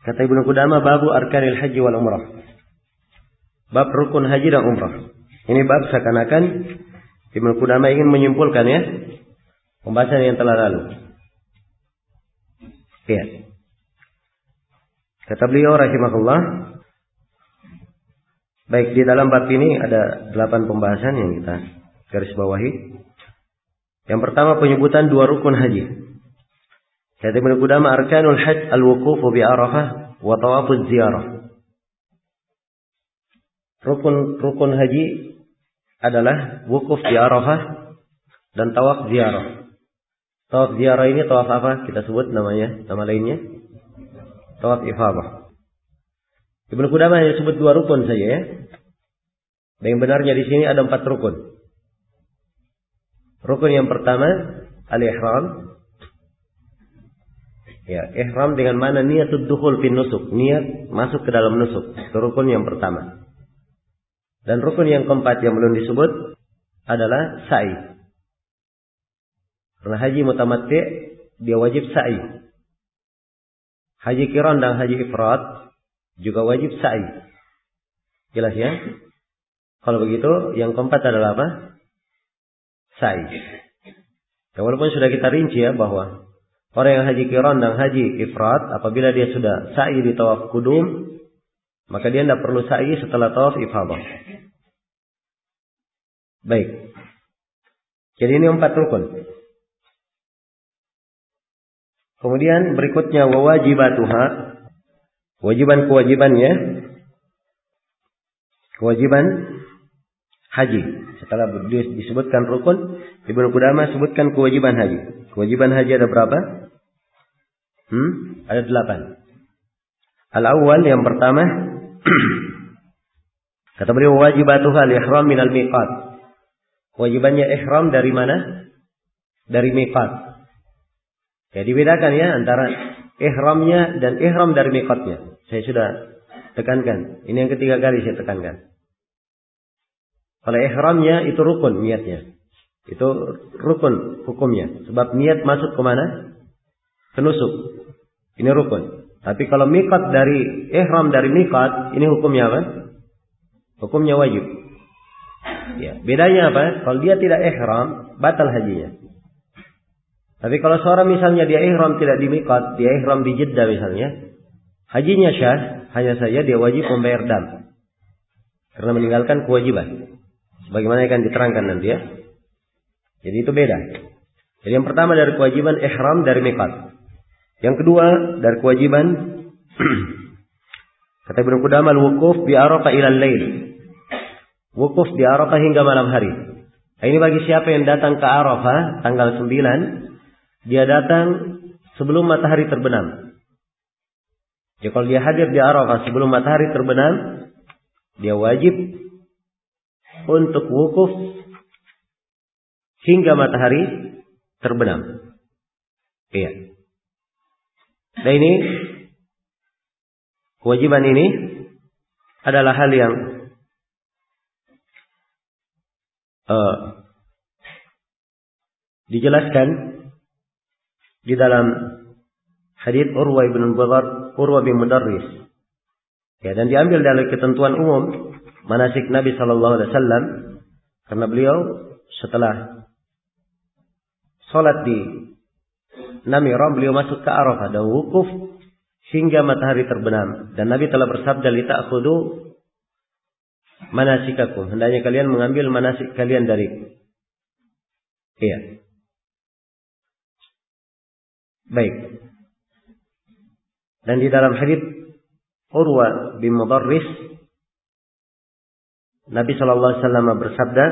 Kata Ibnu Qudamah, babu arkanil haji wal umrah. Bab rukun haji dan umrah. Ini bab seakan-akan Ibnu Qudamah ingin menyimpulkan ya pembahasan yang telah lalu. Ya. Kata beliau rahimahullah, baik di dalam bab ini ada 8 pembahasan yang kita garis bawahi. Yang pertama penyebutan 2 rukun haji. Kata Ibnu Qudamah, arkanul hajj al-wuqufu bi Arafah wa tawafuz ziyarah. Rukun haji adalah wukuf di Arafah dan tawaf ziarah. Tawaf ziarah ini tawaf apa? Kita sebut namanya, nama lainnya tawaf ifadah. Ibnu Qudamah hanya sebut 2 rukun saja ya. Dan yang benarnya di sini ada 4 rukun. Rukun yang pertama al-ihram. Ya, ihram dengan mana niatud dukhul fin nusuk, niat masuk ke dalam nusuk. Itu rukun yang pertama. Dan rukun yang keempat yang belum disebut adalah sa'i. Karena haji mutamatti dia wajib sa'i. Haji qiran dan haji ifrad juga wajib sa'i. Jelas ya? Kalau begitu yang keempat adalah apa? Sa'i. Ya, walaupun sudah kita rinci ya bahwa orang yang haji qiran dan haji ifrad apabila dia sudah sa'i di tawaf qudum, maka dia tidak perlu sa'i setelah tawaf ifadah. Baik. Jadi ini 4 rukun. Kemudian berikutnya wajibatuha, kewajibannya, kewajiban haji. Setelah disebutkan rukun, Ibnu Qudamah sebutkan kewajiban haji. Kewajiban haji ada berapa? Ada 8. Al-awwal yang pertama kata beliau wajibatuha al-ihram minal miqat. Kewajibannya ihram dari mana? Dari miqat. Ya dibedakan ya antara ihramnya dan ihram dari miqatnya. Saya sudah tekankan. Ini yang ketiga kali saya tekankan. Kalau ihramnya itu rukun niatnya. Itu rukun hukumnya. Sebab niat masuk ke mana? Ke nusuk. Ini rukun. Tapi kalau miqat dari ihram dari miqat, ini hukumnya apa? Hukumnya wajib. Ya, bedanya apa? Kalau dia tidak ihram, batal hajinya. Tapi kalau seorang misalnya dia ihram tidak di miqat, dia ihram di Jeddah misalnya, hajinya syah, hanya saja dia wajib membayar dam. Karena meninggalkan kewajiban. Sebagaimana akan diterangkan nanti ya. Jadi itu beda. Jadi yang pertama dari kewajiban ihram dari miqat. Yang kedua dari kewajiban kata Ibnu Qudamah al-wuquf bi Arafah ila al-lail. Wukuf di Arafah hingga malam hari. Nah, ini bagi siapa yang datang ke Arafah tanggal 9, dia datang sebelum matahari terbenam. Jadi kalau dia hadir di Arafah sebelum matahari terbenam, dia wajib untuk wukuf hingga matahari terbenam. Iya. Nah ini kewajiban ini adalah hal yang dijelaskan di dalam hadits Urwa bin Mudarris. Ya, dan diambil dari ketentuan umum manasik Nabi sallallahu alaihi wasallam karena beliau setelah salat di Namira beliau masuk ke Arafah dan wukuf hingga matahari terbenam dan Nabi telah bersabda li ta'khudhu manasikakum, hendaknya kalian mengambil manasik kalian dariku. Iya. Baik. Dan di dalam hadits Urwa bin Mudarris Nabi sallallahu alaihi wasallam bersabda,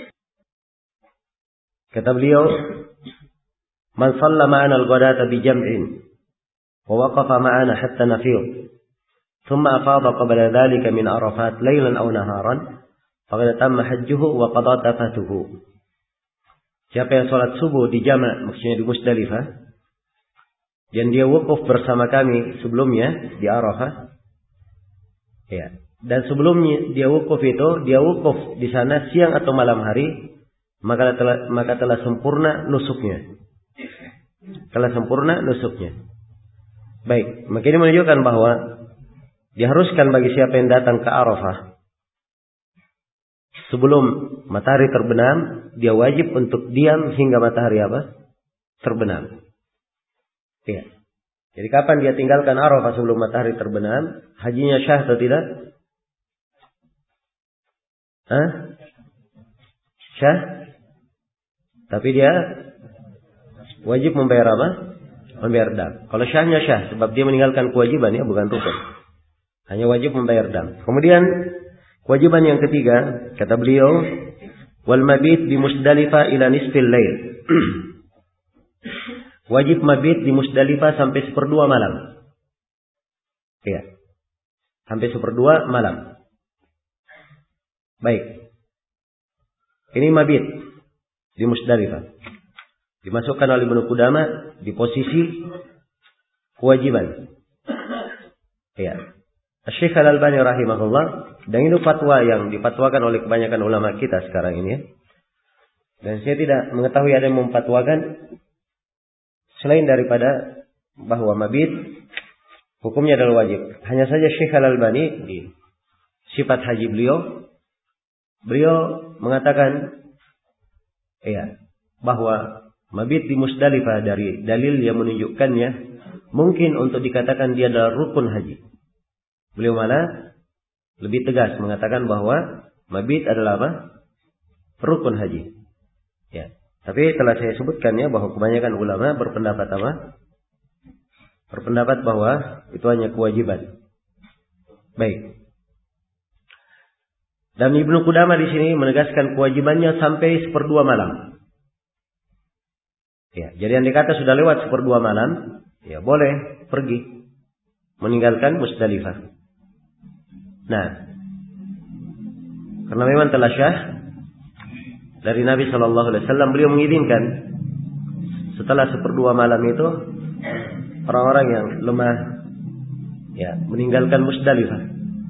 kata beliau, "Man shalla ma'ana al-ghadata bi jam'in wa waqafa ma'ana hatta nafir, thumma afada qabla dhalika min Arafat laylan aw naharan, faqad tamma hajjuhu wa qada tafatuhu." Siapa yang salat subuh di jama', maksudnya di Musdalifah, dan dia wukuf bersama kami sebelumnya di Arafah, ya. Dan sebelumnya dia wukuf di sana siang atau malam hari, maka telah sempurna nusuknya. Telah sempurna nusuknya. Baik, maka ini menunjukkan bahwa diharuskan bagi siapa yang datang ke Arafah sebelum matahari terbenam, dia wajib untuk diam hingga matahari terbenam. Ya. Jadi kapan dia tinggalkan Arafah sebelum matahari terbenam, hajinya syah atau tidak? Syah? Tapi dia wajib membayar apa? Membayar dam. Kalau syahnya syah, sebab dia meninggalkan kewajiban, ya, bukan rukun. Hanya wajib membayar dam. Kemudian kewajiban yang ketiga, kata beliau, wal mabit di Musdalifah ila nisfil lail. Wajib mabit di Musdalifah sampai 1/2 malam. Ya. Sampai 1/2 malam. Baik. Ini mabit di Musdalifah. Dimasukkan oleh Ibnu Qudamah di posisi kewajiban. Ya. Syekh Al-Albani rahimahullah, dan itu fatwa yang dipatwakan oleh kebanyakan ulama kita sekarang ini, ya. Dan saya tidak mengetahui ada yang memfatwakan selain daripada bahwa mabit hukumnya adalah wajib. Hanya saja Syekh Al-Albani di sifat haji beliau mengatakan bahwa mabit di Musdalifah dari dalil yang menunjukkannya mungkin untuk dikatakan dia adalah rukun haji. Beliau malah lebih tegas mengatakan bahwa mabit adalah rukun haji. Ya. Tapi telah saya sebutkan, ya, bahwa kebanyakan ulama berpendapat berpendapat bahwa itu hanya kewajiban. Baik. Dan Ibnu Qudamah di sini menegaskan kewajibannya sampai 1/2 malam. Ya, jadi yang dikata sudah lewat 1/2 malam, ya boleh pergi meninggalkan Musdalifah. Nah, karena memang telah syah dari Nabi Shallallahu Alaihi Wasallam, beliau mengizinkan setelah 1/2 malam itu orang-orang yang lemah, ya, meninggalkan Musdalifah.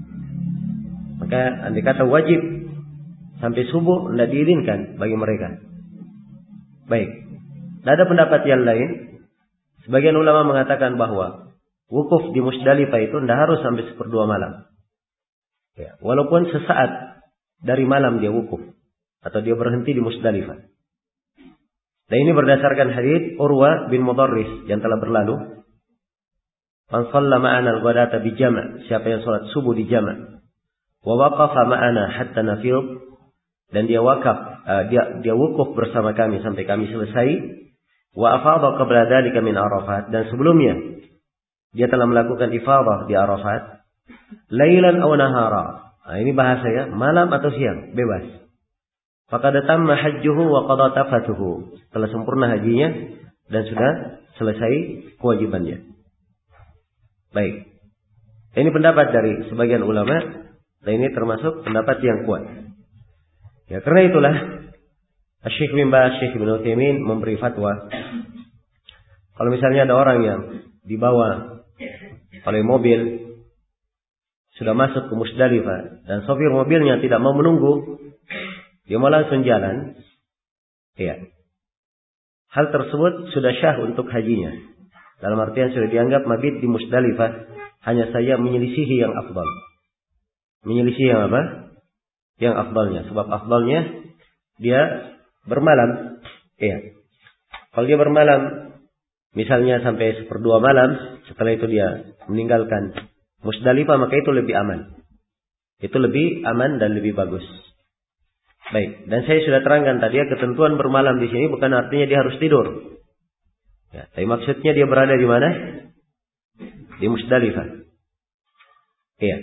Maka andai kata wajib sampai subuh, tidak diizinkan bagi mereka. Baik. Dan ada pendapat yang lain. Sebagian ulama mengatakan bahwa wukuf di Musdalifah itu tidak harus sampai 1/2 malam. Ya, walaupun sesaat dari malam dia wukuf atau dia berhenti di Musdalifah. Dan ini berdasarkan hadits Urwa bin Mudarris yang telah berlalu. Man shalla ma'ana al-ghadata bi jama', siapa yang salat subuh di jama', wa waqafa ma'ana hatta nafid, dan dia wukuf bersama kami sampai kami selesai. Wa afadha qabla dzalika min Arafat, dan sebelumnya dia telah melakukan ifadah di Arafat. Lailan aw nahara. Nah, ini bahasa, ya, malam atau siang, bebas. Faqad tamma hajjuhu wa qada tafatuhu. Telah sempurna hajinya dan sudah selesai kewajibannya. Baik. Ini pendapat dari sebagian ulama, dan ini termasuk pendapat yang kuat. Ya, karena itulah Syekh bin Baz, Syekh Ibnu Utsaimin memberi fatwa, kalau misalnya ada orang yang dibawa oleh mobil sudah masuk ke Musdalifah dan sopir mobilnya tidak mau menunggu, dia mau langsung jalan, ya, hal tersebut sudah syah untuk hajinya. Dalam artian sudah dianggap mabit di Musdalifah, hanya saja menyelisihi yang afdal. Menyelisihi yang apa? Yang afdalnya. Sebab afdalnya dia bermalam. Ya. Kalau dia bermalam misalnya sampai 1/2 malam, setelah itu dia meninggalkan Musdalifah, maka itu lebih aman. Itu lebih aman dan lebih bagus. Baik, dan saya sudah terangkan tadi, ya, ketentuan bermalam di sini bukan artinya dia harus tidur. Ya, tapi maksudnya dia berada di mana? Di Musdalifah. Iya.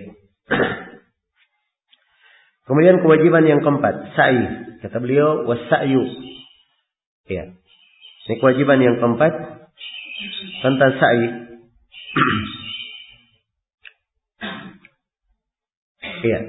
Kemudian kewajiban yang keempat, sa'i. Kata beliau, was-sa'yu. Iya. Ini kewajiban yang keempat tentang sa'i. Iya.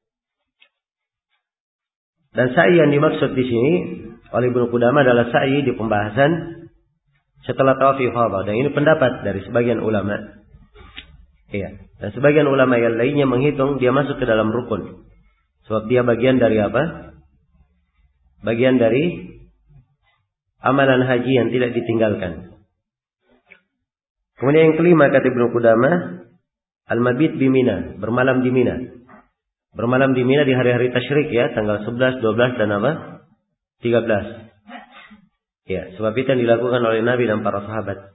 Dan sa'i yang dimaksud di sini oleh Ibnu Qudamah adalah sa'i di pembahasan setelah tawaf ifadah. Dan ini pendapat dari sebagian ulama. Iya. Dan sebagian ulama yang lainnya menghitung dia masuk ke dalam rukun. Sebab dia bagian dari apa? Bagian dari amalan haji yang tidak ditinggalkan. Kemudian yang kelima kata Ibnu Qudamah, al-mabit bi Mina, bermalam di Mina. Bermalam di Mina di hari-hari tasyrik ya, tanggal 11, 12 dan apa? 13. Ya, sebab itu yang dilakukan oleh Nabi dan para sahabat.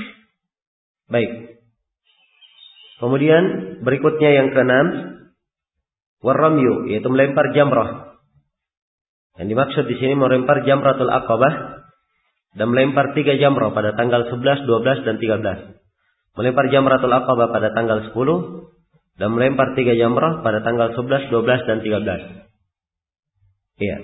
Baik. Kemudian berikutnya yang keenam, warramyu, yaitu melempar jamrah. Yang dimaksud di sini melempar jamratul aqabah dan melempar 3 jamrah pada tanggal 11, 12 dan 13. Melempar jamratul aqabah pada tanggal 10 dan melempar 3 jamrah pada tanggal 11, 12 dan 13. Iya.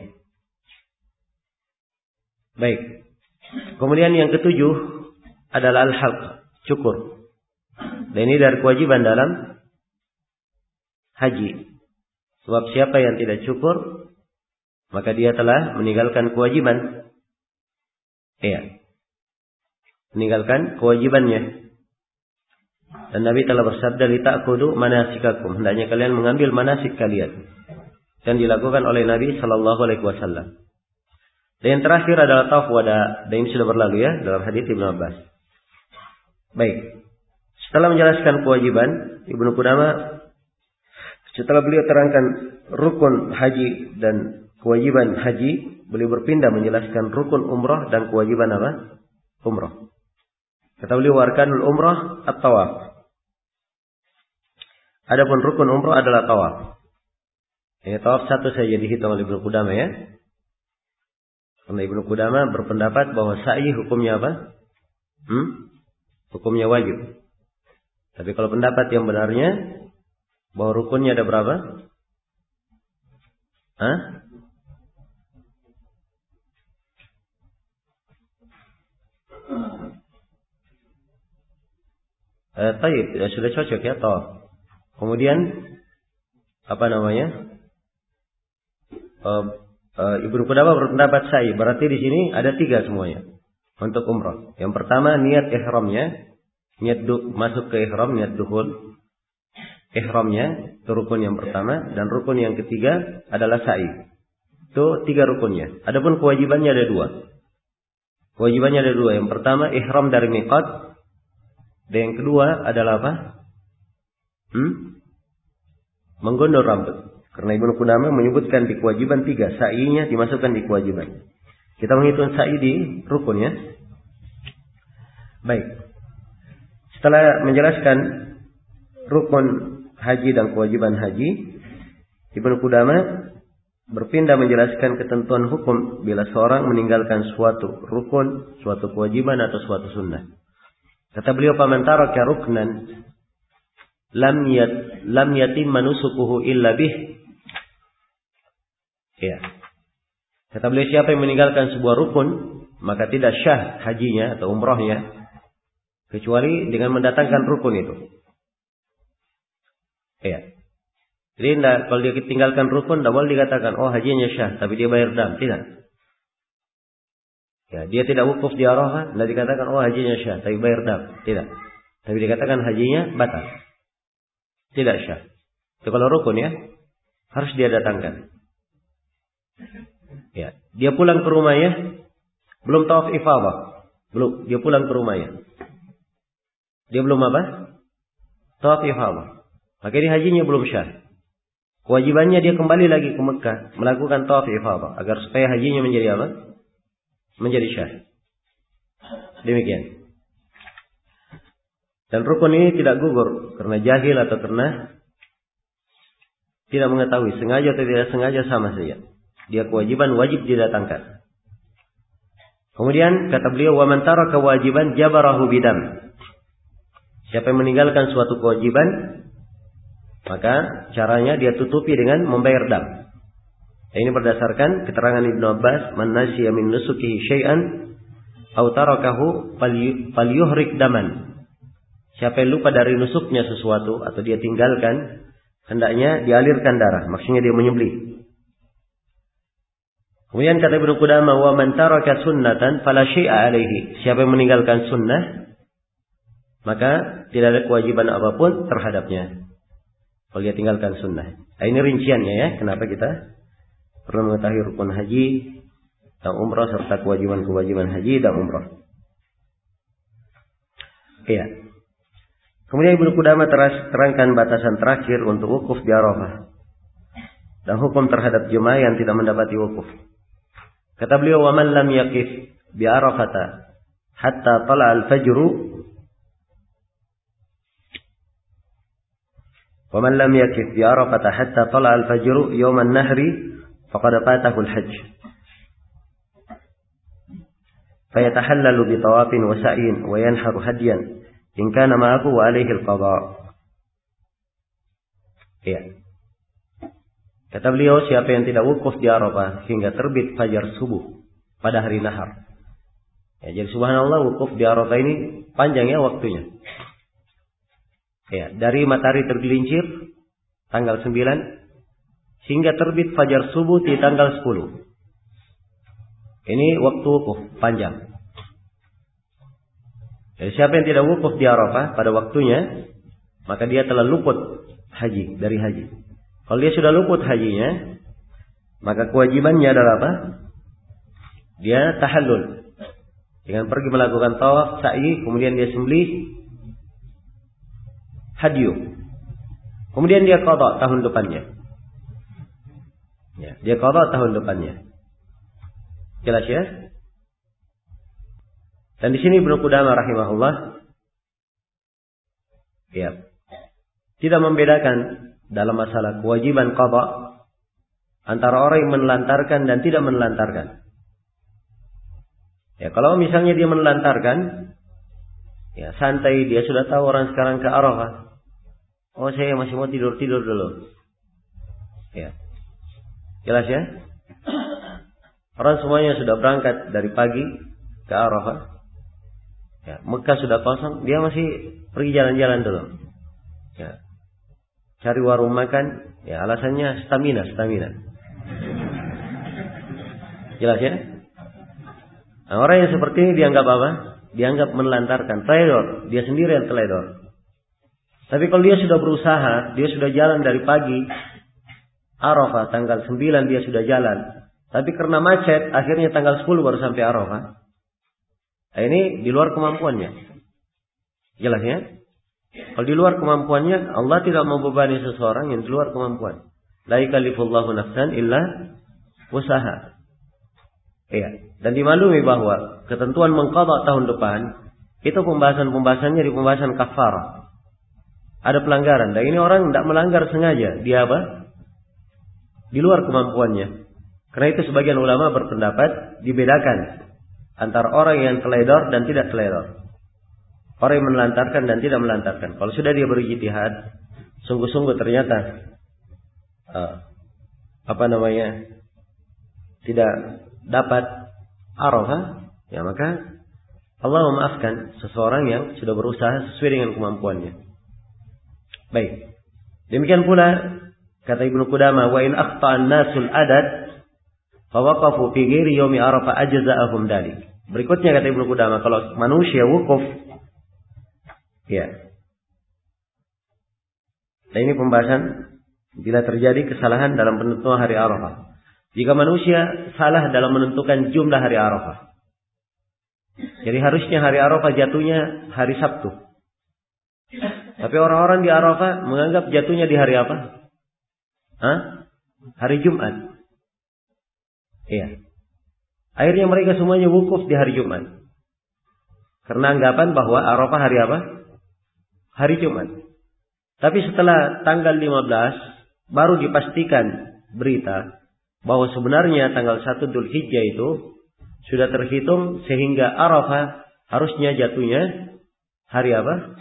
Baik. Kemudian yang ketujuh adalah al-halq, cukur. Dan ini dari kewajiban dalam haji. Sebab siapa yang tidak cukur, maka dia telah meninggalkan kewajiban. Iya. Meninggalkan kewajibannya. Dan Nabi telah bersabda, "Lita'khudhu manasikakum." Hendaknya kalian mengambil manasik kalian. Dan dilakukan oleh Nabi sallallahu alaihi wasallam. Dan yang terakhir adalah tawaf wada. Dan ini sudah berlalu ya dalam hadits Ibnu Abbas. Baik. Setelah menjelaskan kewajiban, Ibnu Qudamah setelah beliau terangkan rukun haji dan kewajiban haji, beliau berpindah menjelaskan rukun umrah dan kewajiban apa? Umrah. Kata beliau, arkanul umrah at-tawaf. Adapun rukun umrah adalah tawaf. Ini tawaf satu saja dihitung oleh Ibnu Qudamah ya. Karena Ibnu Qudamah berpendapat bahwa sa'i hukumnya apa? Hukumnya wajib. Tapi kalau pendapat yang benarnya bahwa rukunnya ada berapa? Taib, ya sudah cocok ya tawaf. Kemudian apa namanya? Ibnu Qudamah berpendapat sa'i. Berarti di sini ada 3 semuanya untuk umrah. Yang pertama niat ihramnya, niat masuk ke ihram, niat dukhul ihramnya, itu rukun yang pertama. Dan rukun yang ketiga adalah sa'i. Itu 3 rukunnya. Adapun kewajibannya ada 2. Kewajibannya ada 2. Yang pertama ihram dari miqat. Dan yang kedua adalah apa? Menggondol rambut. Karena Ibnu Qudamah menyebutkan di kewajiban 3. Sa'inya dimasukkan di kewajiban. Kita menghitung sa'i di rukunnya. Baik. Setelah menjelaskan rukun haji dan kewajiban haji, Ibnu Qudamah berpindah menjelaskan ketentuan hukum bila seorang meninggalkan suatu rukun, suatu kewajiban atau suatu sunnah. Kata beliau, "Faman taraka ruknan lam yatimma nusukuhu illa bih." Ya. Kata beliau, siapa yang meninggalkan sebuah rukun, maka tidak syah hajinya atau umrahnya kecuali dengan mendatangkan rukun itu. Ya. Jadi kalau dia tinggalkan rukun, tidak boleh dikatakan, oh hajinya syah, tapi dia bayar dam. Tidak. Ya, dia tidak wukuf di Arafah, tidak dikatakan, oh hajinya syah, tapi bayar dam. Tidak. Tapi dikatakan hajinya batal. Tidak syah. Itu kalau rukun ya, harus dia datangkan. Ya, dia pulang ke rumahnya, belum tawaf ifadah. Belum, dia pulang ke rumahnya. Dia belum apa? Tawaf ifadah. Maka ini hajinya belum syah. Kewajibannya dia kembali lagi ke Mekah, melakukan tawaf ifadah agar supaya hajinya menjadi apa? Menjadi syah. Demikian. Dan rukun ini tidak gugur karena jahil atau karena tidak mengetahui, sengaja atau tidak sengaja sama saja. Dia kewajiban wajib didatangkan. Kemudian kata beliau, "Wa man taraka kewajiban jabarahu bidam." Siapa yang meninggalkan suatu kewajiban, maka caranya dia tutupi dengan membayar dam. Ini berdasarkan keterangan Ibnu Abbas, "Man nasiya min nusukihi syai'an aw tarakahu falyuhrik daman." Siapa yang lupa dari nusuknya sesuatu atau dia tinggalkan, hendaknya dialirkan darah, maksudnya dia menyembelih. Kemudian kata Ibnu Qudamah, "Wa man taraka sunnatan fala syai'a alaihi." Siapa yang meninggalkan sunnah, maka tidak ada kewajiban apapun terhadapnya. Kalau dia tinggalkan sunnah. Nah, ini rinciannya ya, kenapa kita perlu mengetahui rukun haji dan umrah serta kewajiban-kewajiban haji dan umrah. Iya. Kemudian Ibnu Qudamah terangkan batasan terakhir untuk wukuf di Arafah dan hukum terhadap jemaah yang tidak mendapati wukuf. Kata beliau, "Wa man lam yaqif bi Arafata hatta tala al-fajr wa man lam yaqif bi Arafata hatta tala al-fajr yawm an-nahri faqad fatahu al-hajj." Fayatahallalu bi tawafin wa sa'yin wa yanharu hadyan in kana ma'ahu wa alaihi al-qadha. Ya. Kata beliau, siapa yang tidak wukuf di Arafah hingga terbit fajar subuh pada hari nahar. Ya, jadi subhanallah wukuf di Arafah ini panjang ya waktunya. Ya, dari matahari tergelincir tanggal 9 hingga terbit fajar subuh di tanggal 10. Ini waktu wukuf panjang. Jadi siapa yang tidak wukuf di Arafah pada waktunya, maka dia telah luput haji, dari haji. Kalau dia sudah luput hajinya, maka kewajibannya adalah apa? Dia tahallul. Dengan pergi melakukan tawaf, sa'i, kemudian dia sembelih hadyu. Kemudian dia qadha tahun depannya. Ya, dia qadha tahun depannya. Jelas ya? Dan di sini Ibnu Qudamah rahimahullah ya, tidak membedakan dalam masalah kewajiban qadha antara orang yang menelantarkan dan tidak menelantarkan. Ya, kalau misalnya dia menelantarkan, ya santai, dia sudah tahu orang sekarang ke Arafah. Oh, saya masih mau tidur-tidur dulu. Ya. Jelas ya? Orang semuanya sudah berangkat dari pagi ke Arafah. Ya, Mekah sudah kosong, dia masih pergi jalan-jalan dulu. Ya. Cari warung makan, ya alasannya stamina. Jelas ya? Nah, orang yang seperti ini dianggap apa? Dianggap menelantarkan, teledor. Dia sendiri yang teledor. Tapi kalau dia sudah berusaha, dia sudah jalan dari pagi Arafah, tanggal 9 dia sudah jalan. Tapi karena macet, akhirnya tanggal 10 baru sampai Arafah. Nah, ini di luar kemampuannya. Jelas ya? Kalau di luar kemampuannya, Allah tidak membebani seseorang yang di luar kemampuan. La yukallifullahu nafsan illa usaha. Iya. Dan dimaklumi bahwa ketentuan mengqadha tahun depan itu pembahasannya di pembahasan kafarah. Ada pelanggaran. Dan ini orang tidak melanggar sengaja. Dia apa? Di luar kemampuannya. Karena itu sebagian ulama berpendapat dibedakan antara orang yang teledor dan tidak teledor. Orang yang menelantarkan dan tidak menelantarkan. Kalau sudah dia berijtihad, sungguh-sungguh ternyata tidak dapat Arafah, ya maka Allah memaafkan seseorang yang sudah berusaha sesuai dengan kemampuannya. Baik. Demikian pula kata Ibnu Qudamah, wa in akhta'an nasul adad fawaqafu fi ghairi yaumi Arafah ajza'ahum dalik. Berikutnya kata Ibnu Qudamah, kalau manusia wukuf, ya. Nah, ini pembahasan bila terjadi kesalahan dalam penentuan hari Arafah. Jika manusia salah dalam menentukan jumlah hari Arafah. Jadi harusnya hari Arafah jatuhnya hari Sabtu. Tapi orang-orang di Arafah menganggap jatuhnya di hari apa? Hari Jumat. Iya. Akhirnya mereka semuanya wukuf di hari Jumat. Karena anggapan bahwa Arafah hari apa? Hari Jumat. Tapi setelah tanggal 15 baru dipastikan berita bahwa sebenarnya tanggal 1 Dzulhijjah itu sudah terhitung sehingga Arafah harusnya jatuhnya hari apa?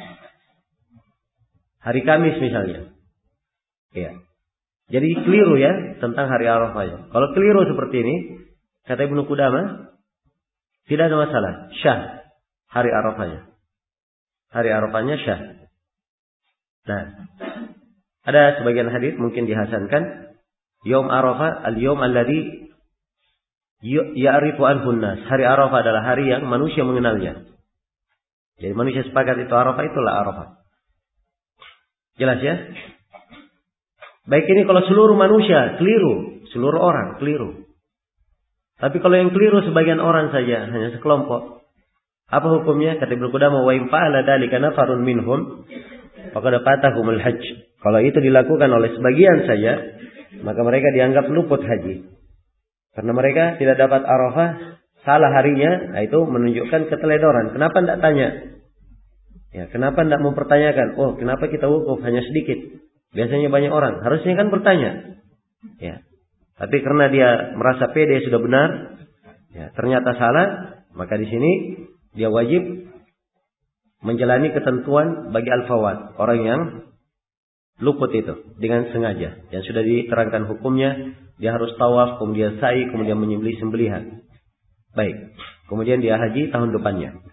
Hari Kamis misalnya. Iya. Jadi keliru ya tentang hari Arafah. Kalau keliru seperti ini, kata Ibnu Qudamah, tidak ada masalah. Syah hari Arafahnya. Hari Arafahnya syah. Nah, ada sebagian hadis mungkin dihasankan, Yaum Arafah al-yaum alladhi ya'rifu anhu an-nas. Hari Arafah adalah hari yang manusia mengenalnya. Jadi manusia sepakat itu Arafah, itulah Arafah. Jelas ya? Baik, ini kalau seluruh manusia keliru, seluruh orang keliru. Tapi kalau yang keliru sebagian orang saja, hanya sekelompok, apa hukumnya? Kata Ibnu Qudamah, wa in fa'ala dzalika nafarun minhum faqad fatahumul hajj. Kalau itu dilakukan oleh sebagian saja, maka mereka dianggap luput haji. Karena mereka tidak dapat Arafah, salah harinya, itu menunjukkan keteledoran. Kenapa tidak tanya? Ya, kenapa tidak mempertanyakan? Oh, kenapa kita wukuf hanya sedikit? Biasanya banyak orang. Harusnya kan bertanya. Ya. Tapi karena dia merasa pede sudah benar, ya, ternyata salah, maka di sini dia wajib menjalani ketentuan bagi al-fawat, orang yang luput itu dengan sengaja. Yang sudah diterangkan hukumnya, dia harus tawaf, kemudian sa'i, kemudian menyembelih sembelihan. Baik. Kemudian dia haji tahun depannya.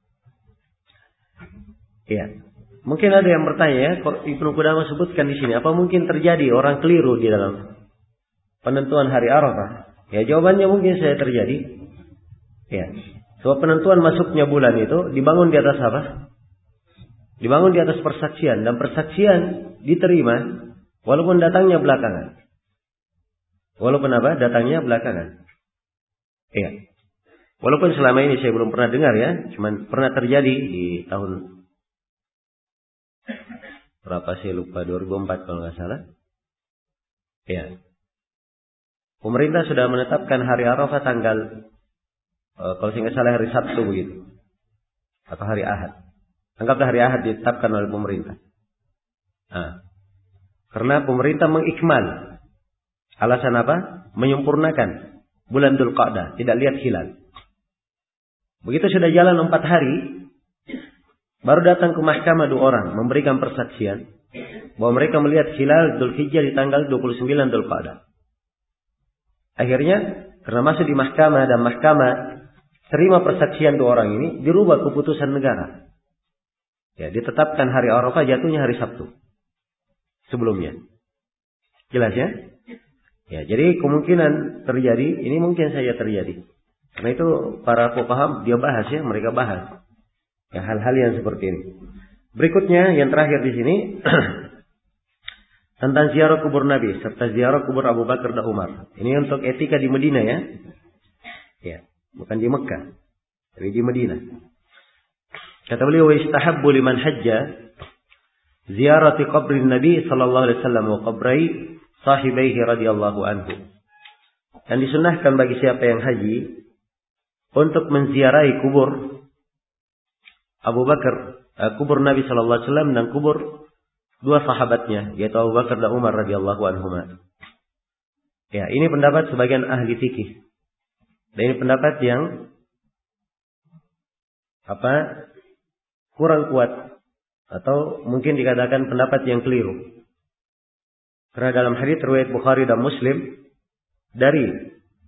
Iya. Mungkin ada yang bertanya, ya, kok Ibnu Qudamah sebutkan di sini, apa mungkin terjadi orang keliru di dalam penentuan hari Arafah? Ya, jawabannya mungkin saya terjadi. Ya. Sebab penentuan masuknya bulan itu dibangun di atas apa? Dibangun di atas persaksian, dan persaksian diterima walaupun datangnya belakangan. Walaupun apa? Datangnya belakangan. Iya. Walaupun selama ini saya belum pernah dengar, ya, cuman pernah terjadi di tahun berapa saya lupa, 2004 kalau nggak salah. Iya. Pemerintah sudah menetapkan hari Arafah tanggal, kalau saya nggak salah hari Sabtu begitu, atau hari Ahad. Anggaplah hari Ahad ditetapkan oleh pemerintah. Nah, karena pemerintah mengikmal. Alasan apa? Menyempurnakan bulan Dzulqa'dah, tidak lihat hilal. Begitu sudah jalan 4 hari, baru datang ke mahkamah 2 orang memberikan persaksian bahwa mereka melihat hilal Dzulhijjah di tanggal 29 Dzulqa'dah. Akhirnya karena masuk di mahkamah dan mahkamah terima persaksian 2 orang ini, dirubah keputusan negara. Ya, ditetapkan hari Arafah jatuhnya hari Sabtu sebelumnya. Jelas, ya? Ya, jadi kemungkinan terjadi, ini mungkin saja terjadi. Karena itu para fuqaha dia bahas, ya, mereka bahas ya hal-hal yang seperti ini. Berikutnya yang terakhir di sini tentang ziarah kubur Nabi serta ziarah kubur Abu Bakar dan Umar. Ini untuk etika di Madinah, ya. Ya, bukan di Mekah, tapi di Madinah. Kata beliau, istahabbu liman hajja ziyarati qabri Nabi sallallahu alaihi wasallam wa qabri sahibaihi radhiyallahu anhu. Dan disunahkan bagi siapa yang haji untuk menziarahi kubur Abu Bakar, kubur Nabi sallallahu alaihi wasallam dan kubur 2 sahabatnya, yaitu Abu Bakar dan Umar radhiyallahu anhuma. Ya, ini pendapat sebagian ahli fikih. Dan ini pendapat yang kurang kuat, atau mungkin dikatakan pendapat yang keliru. Karena dalam hadits riwayat Bukhari dan Muslim dari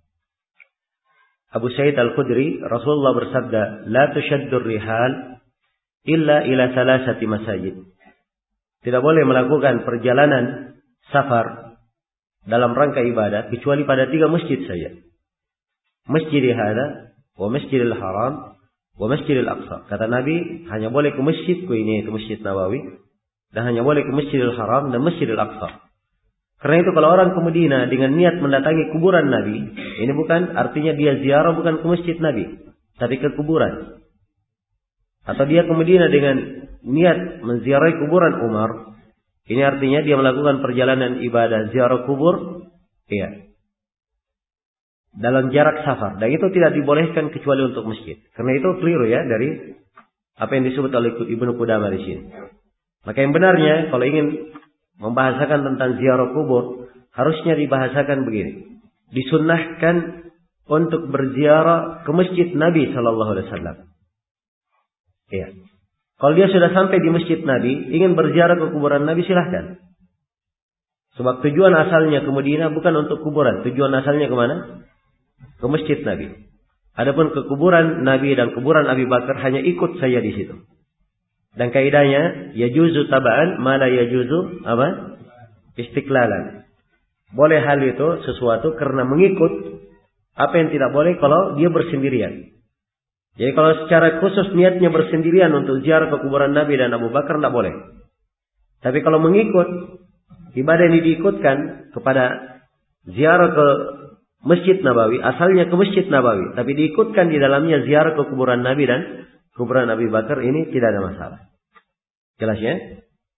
Abu Sa'id Al-Khudri, Rasulullah bersabda, "La tushaddur rihal illa ila 3 masajid." Tidak boleh melakukan perjalanan safar dalam rangka ibadah kecuali pada 3 masjid saja. Masjidil Hadza wa Masjidil Haram wa Masjidil Aqsa. Kata Nabi, hanya boleh ke masjidku ini, itu Masjid Nabawi, dan hanya boleh ke Masjidil Haram dan Masjidil Aqsa. Karena itu kalau orang ke Madinah dengan niat mendatangi kuburan Nabi, ini bukan artinya dia ziarah bukan ke masjid Nabi, tapi ke kuburan. Atau dia ke Madinah dengan niat menziarahi kuburan Umar, ini artinya dia melakukan perjalanan ibadah ziarah kubur, iya, dalam jarak safar. Dan itu tidak dibolehkan kecuali untuk masjid. Karena itu keliru, ya, dari apa yang disebut oleh Ibnu Qudamah di sini. Maka yang benarnya kalau ingin membahasakan tentang ziarah kubur, harusnya dibahasakan begini. Disunnahkan untuk berziarah ke masjid Nabi sallallahu alaihi wasallam. Iya. Kalau dia sudah sampai di masjid Nabi, ingin berziarah ke kuburan Nabi, silahkan. Sebab tujuan asalnya ke Madinah bukan untuk kuburan. Tujuan asalnya kemana? Ke masjid Nabi. Adapun ke kuburan Nabi dan kuburan Abu Bakar hanya ikut saja di situ. Dan kaidahnya yajuzu taba'an ma la yajuzu apa? Istiqlalan. Boleh hal itu sesuatu karena mengikut apa yang tidak boleh kalau dia bersendirian. Jadi kalau secara khusus niatnya bersendirian untuk ziarah ke kuburan Nabi dan Abu Bakar tidak boleh. Tapi kalau mengikut, ibadah ini diikutkan kepada ziarah ke Masjid Nabawi, asalnya ke Masjid Nabawi, tapi diikutkan di dalamnya ziarah ke kuburan Nabi dan kuburan Abu Bakar, ini tidak ada masalah. Jelas, ya?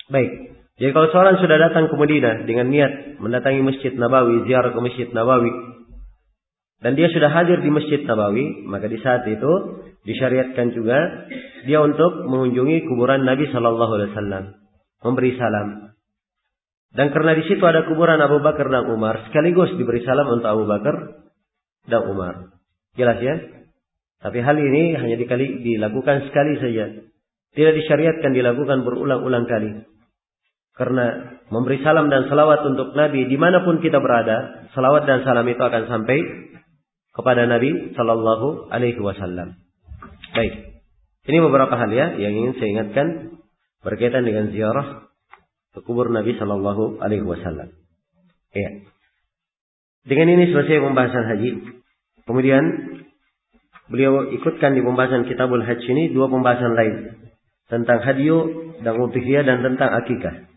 Baik. Jadi kalau seorang sudah datang ke Madinah dengan niat mendatangi Masjid Nabawi, ziarah ke Masjid Nabawi, dan dia sudah hadir di Masjid Nabawi, maka di saat itu disyariatkan juga dia untuk mengunjungi kuburan Nabi Sallallahu Alaihi Wasallam, memberi salam. Dan karena di situ ada kuburan Abu Bakar dan Umar, sekaligus diberi salam untuk Abu Bakar dan Umar. Jelas ya? Tapi hal ini hanya dilakukan sekali saja. Tidak disyariatkan dilakukan berulang-ulang kali. Karena memberi salam dan salawat untuk Nabi dimanapun kita berada, salawat dan salam itu akan sampai kepada Nabi Sallallahu Alaihi Wasallam. Baik, ini beberapa hal ya yang ingin saya ingatkan berkaitan dengan ziarah ke kubur Nabi Sallallahu Alaihi Wasallam. Ya. Dengan ini selesai pembahasan haji. Kemudian beliau ikutkan di pembahasan Kitabul Hajj ini dua pembahasan lain tentang hadyu dan udhiyah dan tentang akikah.